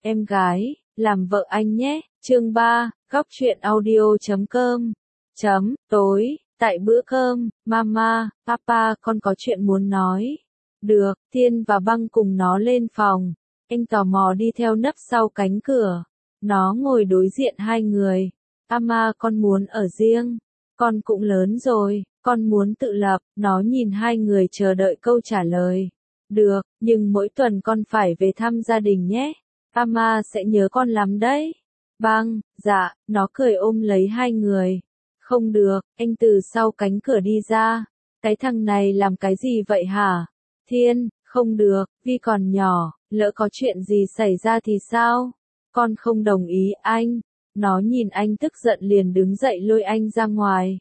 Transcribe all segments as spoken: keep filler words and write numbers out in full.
em gái, làm vợ anh nhé. Chương ba, góc truyện audio chấm com. Chấm, tối, tại bữa cơm, mama, papa con có chuyện muốn nói. Được, Thiên và Băng cùng nó lên phòng. Anh tò mò đi theo nấp sau cánh cửa. Nó ngồi đối diện hai người. Mama con muốn ở riêng. Con cũng lớn rồi, con muốn tự lập. Nó nhìn hai người chờ đợi câu trả lời. Được, nhưng mỗi tuần con phải về thăm gia đình nhé. Mama sẽ nhớ con lắm đấy. Băng, dạ, nó cười ôm lấy hai người. Không được, anh từ sau cánh cửa đi ra. Cái thằng này làm cái gì vậy hả? Thiên, không được, Vi còn nhỏ, lỡ có chuyện gì xảy ra thì sao? Con không đồng ý anh. Nó nhìn anh tức giận liền đứng dậy lôi anh ra ngoài.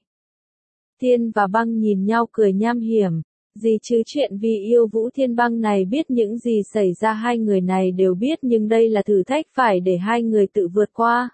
Thiên và Băng nhìn nhau cười nham hiểm. Gì chứ chuyện vì yêu Vũ Thiên. Băng này biết những gì xảy ra hai người này đều biết, nhưng đây là thử thách phải để hai người tự vượt qua.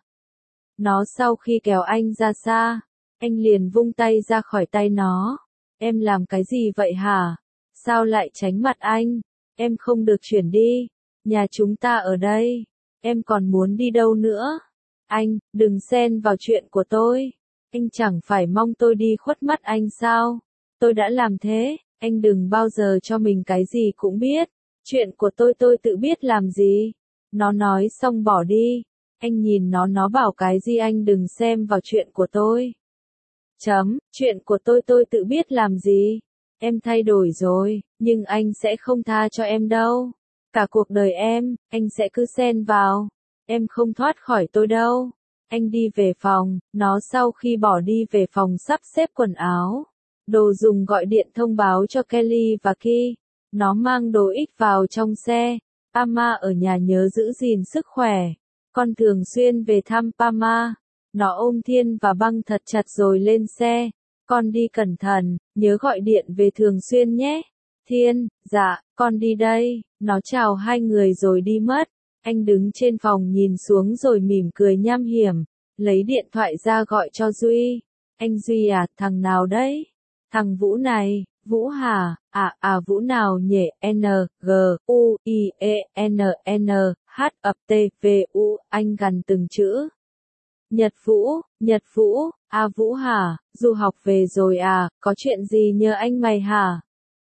Nó sau khi kéo anh ra xa, anh liền vung tay ra khỏi tay nó. Em làm cái gì vậy hả? Sao lại tránh mặt anh? Em không được chuyển đi. Nhà chúng ta ở đây. Em còn muốn đi đâu nữa? Anh, đừng xen vào chuyện của tôi. Anh chẳng phải mong tôi đi khuất mắt anh sao? Tôi đã làm thế. Anh đừng bao giờ cho mình cái gì cũng biết. Chuyện của tôi tôi tự biết làm gì. Nó nói xong bỏ đi. Anh nhìn nó nó bảo cái gì anh đừng xem vào chuyện của tôi. Chấm, chuyện của tôi tôi tự biết làm gì. Em thay đổi rồi, nhưng anh sẽ không tha cho em đâu. Cả cuộc đời em, anh sẽ cứ xen vào. Em không thoát khỏi tôi đâu. Anh đi về phòng, nó sau khi bỏ đi về phòng sắp xếp quần áo. Đồ dùng gọi điện thông báo cho Kelly và Ki. Nó mang đồ ít vào trong xe. Pama ở nhà nhớ giữ gìn sức khỏe. Con thường xuyên về thăm Pama. Nó ôm Thiên và Băng thật chặt rồi lên xe. Con đi cẩn thận, nhớ gọi điện về thường xuyên nhé. Thiên, dạ, con đi đây. Nó chào hai người rồi đi mất. Anh đứng trên phòng nhìn xuống rồi mỉm cười nham hiểm. Lấy điện thoại ra gọi cho Duy. Anh Duy à, thằng nào đấy? Thằng Vũ này. Vũ hả? À, à Vũ nào nhỉ? N, G, U, I, E, N, N, H, ập T, V, U, anh gần từng chữ. Nhật Vũ, Nhật Vũ, à Vũ hả? Du học về rồi à, có chuyện gì nhờ anh mày hả?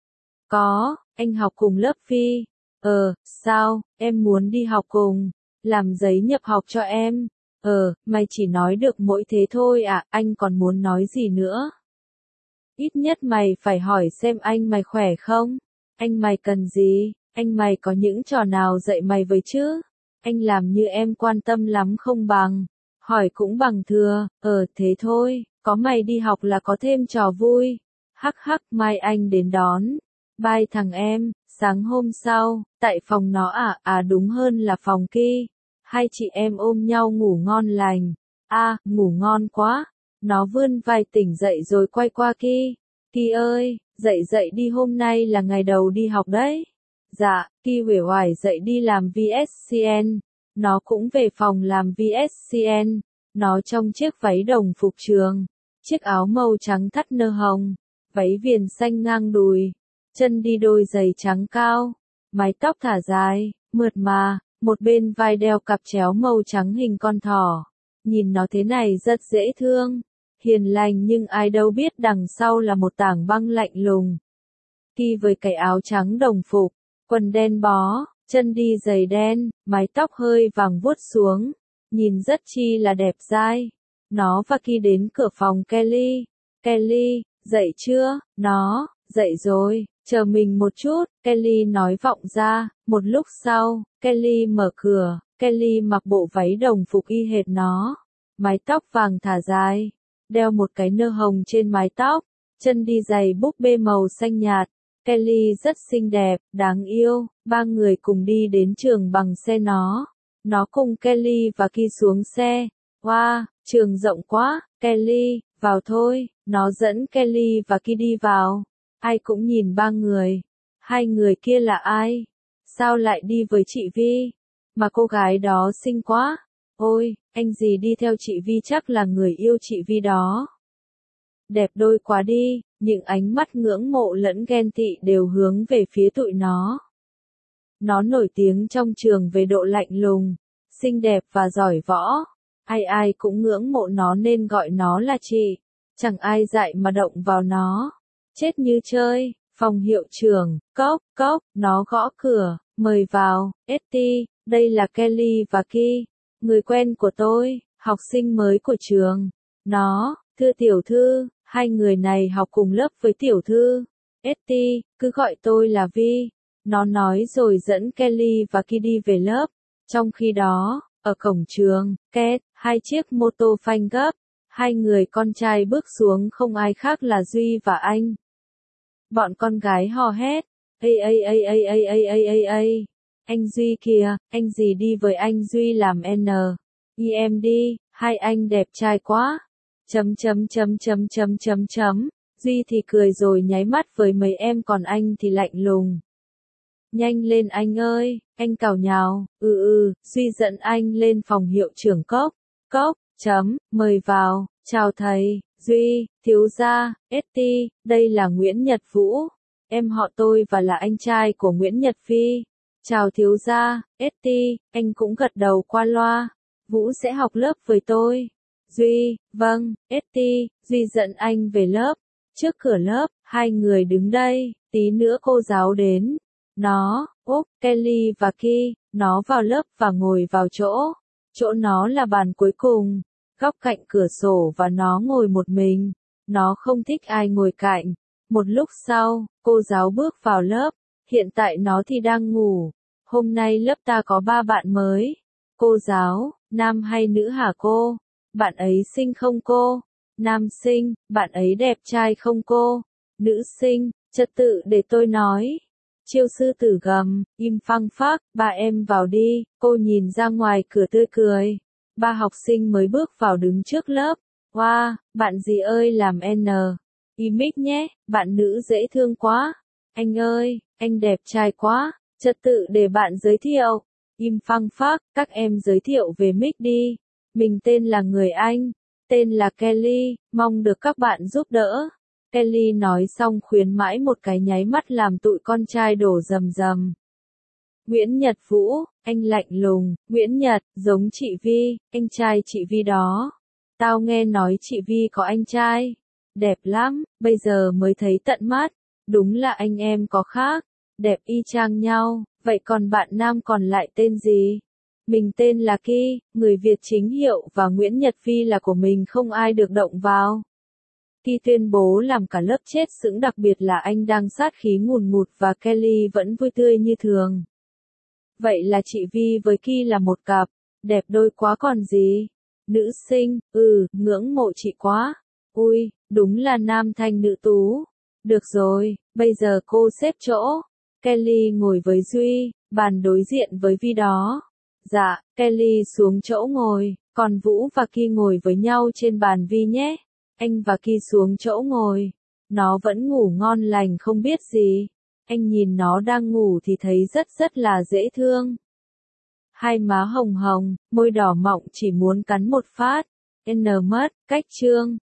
Có, anh học cùng lớp Phi. Ờ, sao, em muốn đi học cùng, làm giấy nhập học cho em. Ờ, mày chỉ nói được mỗi thế thôi à, anh còn muốn nói gì nữa? Ít nhất mày phải hỏi xem anh mày khỏe không? Anh mày cần gì? Anh mày có những trò nào dạy mày với chứ? Anh làm như em quan tâm lắm không bằng. Hỏi cũng bằng thừa, ờ thế thôi, có mày đi học là có thêm trò vui. Hắc hắc, mai anh đến đón. Bye thằng em. Sáng hôm sau, tại phòng nó à, à đúng hơn là phòng Ki. Hai chị em ôm nhau ngủ ngon lành. A, à, ngủ ngon quá. Nó vươn vai tỉnh dậy rồi quay qua Ki. Ki ơi, dậy dậy đi, hôm nay là ngày đầu đi học đấy. Dạ, Ki uể oải dậy đi làm vê ét xê en. Nó cũng về phòng làm vê ét xê en. Nó trong chiếc váy đồng phục trường. Chiếc áo màu trắng thắt nơ hồng. Váy viền xanh ngang đùi. Chân đi đôi giày trắng cao. Mái tóc thả dài, mượt mà. Một bên vai đeo cặp chéo màu trắng hình con thỏ. Nhìn nó thế này rất dễ thương. Hiền lành, nhưng ai đâu biết đằng sau là một tảng băng lạnh lùng. Ki với cái áo trắng đồng phục, quần đen bó, chân đi giày đen, mái tóc hơi vàng vuốt xuống, nhìn rất chi là đẹp dai. Nó và Ki đến cửa phòng Kelly. Kelly, dậy chưa? Nó, dậy rồi, chờ mình một chút, Kelly nói vọng ra. Một lúc sau, Kelly mở cửa. Kelly mặc bộ váy đồng phục y hệt nó, mái tóc vàng thả dài, đeo một cái nơ hồng trên mái tóc, chân đi giày búp bê màu xanh nhạt. Kelly rất xinh đẹp, đáng yêu. Ba người cùng đi đến trường bằng xe nó. Nó cùng Kelly và Ki xuống xe. Wow, trường rộng quá. Kelly, vào thôi. Nó dẫn Kelly và Ki đi vào. Ai cũng nhìn ba người. Hai người kia là ai? Sao lại đi với chị Vi? Mà cô gái đó xinh quá. Ôi, anh gì đi theo chị Vi chắc là người yêu chị Vi đó. Đẹp đôi quá đi. Những ánh mắt ngưỡng mộ lẫn ghen tị đều hướng về phía tụi nó. Nó nổi tiếng trong trường về độ lạnh lùng. xinh đẹp và giỏi võ. Ai ai cũng ngưỡng mộ nó nên gọi nó là chị. Chẳng ai dạy mà động vào nó. Chết như chơi. Phòng hiệu trưởng, cốc, cốc, nó gõ cửa, mời vào, Etty, đây là Kelly và Ki, người quen của tôi, học sinh mới của trường. Nó, thưa tiểu thư, hai người này học cùng lớp với tiểu thư. Etty, cứ gọi tôi là Vi. Nó nói rồi dẫn Kelly và Ki đi về lớp. Trong khi đó, ở cổng trường, két, hai chiếc mô tô phanh gấp. Hai người con trai bước xuống không ai khác là Duy và anh. Bọn con gái hò hét. Ây ây ây ây ây ây ây ây ây. Anh Duy kìa, anh gì đi với anh Duy làm N. I em đi, hai anh đẹp trai quá. Chấm chấm chấm chấm chấm chấm chấm. Duy thì cười rồi nháy mắt với mấy em còn anh thì lạnh lùng. Nhanh lên anh ơi, anh cào nhào, ừ ừ, Duy dẫn anh lên phòng hiệu trưởng cốc, cốc, chấm, mời vào, chào thầy, Duy, thiếu gia, Etty, đây là Nguyễn Nhật Vũ, em họ tôi và là anh trai của Nguyễn Nhật Phi. Chào thiếu gia, Etty, anh cũng gật đầu qua loa, Vũ sẽ học lớp với tôi. Duy, vâng, Etty, Duy dẫn anh về lớp, trước cửa lớp, hai người đứng đây, tí nữa cô giáo đến. Nó, Úc, Kelly và Ki, nó vào lớp và ngồi vào chỗ. Chỗ nó là bàn cuối cùng, góc cạnh cửa sổ và nó ngồi một mình. Nó không thích ai ngồi cạnh. Một lúc sau, cô giáo bước vào lớp. Hiện tại nó thì đang ngủ. Hôm nay lớp ta có ba bạn mới. Cô giáo, nam hay nữ hả cô? Bạn ấy xinh không cô? Nam xinh, bạn ấy đẹp trai không cô? Nữ xinh, trật tự để tôi nói. Chiêu sư tử gầm, im phăng phắc, ba em vào đi, cô nhìn ra ngoài cửa tươi cười. Ba học sinh mới bước vào đứng trước lớp. Wow, bạn gì ơi làm N. Im mic nhé, bạn nữ dễ thương quá. Anh ơi, anh đẹp trai quá, trật tự để bạn giới thiệu. Im phăng phắc, các em giới thiệu về mic đi. Mình tên là người Anh, tên là Kelly, mong được các bạn giúp đỡ. Kelly nói xong khuyến mãi một cái nháy mắt làm tụi con trai đổ rầm rầm. Nguyễn Nhật Vũ, anh lạnh lùng, Nguyễn Nhật, giống chị Vi, anh trai chị Vi đó. Tao nghe nói chị Vi có anh trai. Đẹp lắm, bây giờ mới thấy tận mắt. Đúng là anh em có khác. Đẹp y chang nhau, vậy còn bạn nam còn lại tên gì? Mình tên là Ki, người Việt chính hiệu và Nguyễn Nhật Phi là của mình không ai được động vào. Ki tuyên bố làm cả lớp chết sững đặc biệt là anh đang sát khí ngùn ngụt và Kelly vẫn vui tươi như thường. Vậy là chị Vi với Ki là một cặp, đẹp đôi quá còn gì. Nữ sinh, ừ, ngưỡng mộ chị quá. Ui, đúng là nam thanh nữ tú. Được rồi, bây giờ cô xếp chỗ. Kelly ngồi với Duy, bàn đối diện với Vi đó. Dạ, Kelly xuống chỗ ngồi, còn Vũ và Ki ngồi với nhau trên bàn Vi nhé. Anh và Ki xuống chỗ ngồi. Nó vẫn ngủ ngon lành không biết gì. Anh nhìn nó đang ngủ thì thấy rất rất là dễ thương. Hai má hồng hồng, môi đỏ mọng chỉ muốn cắn một phát. N mất, cách chương.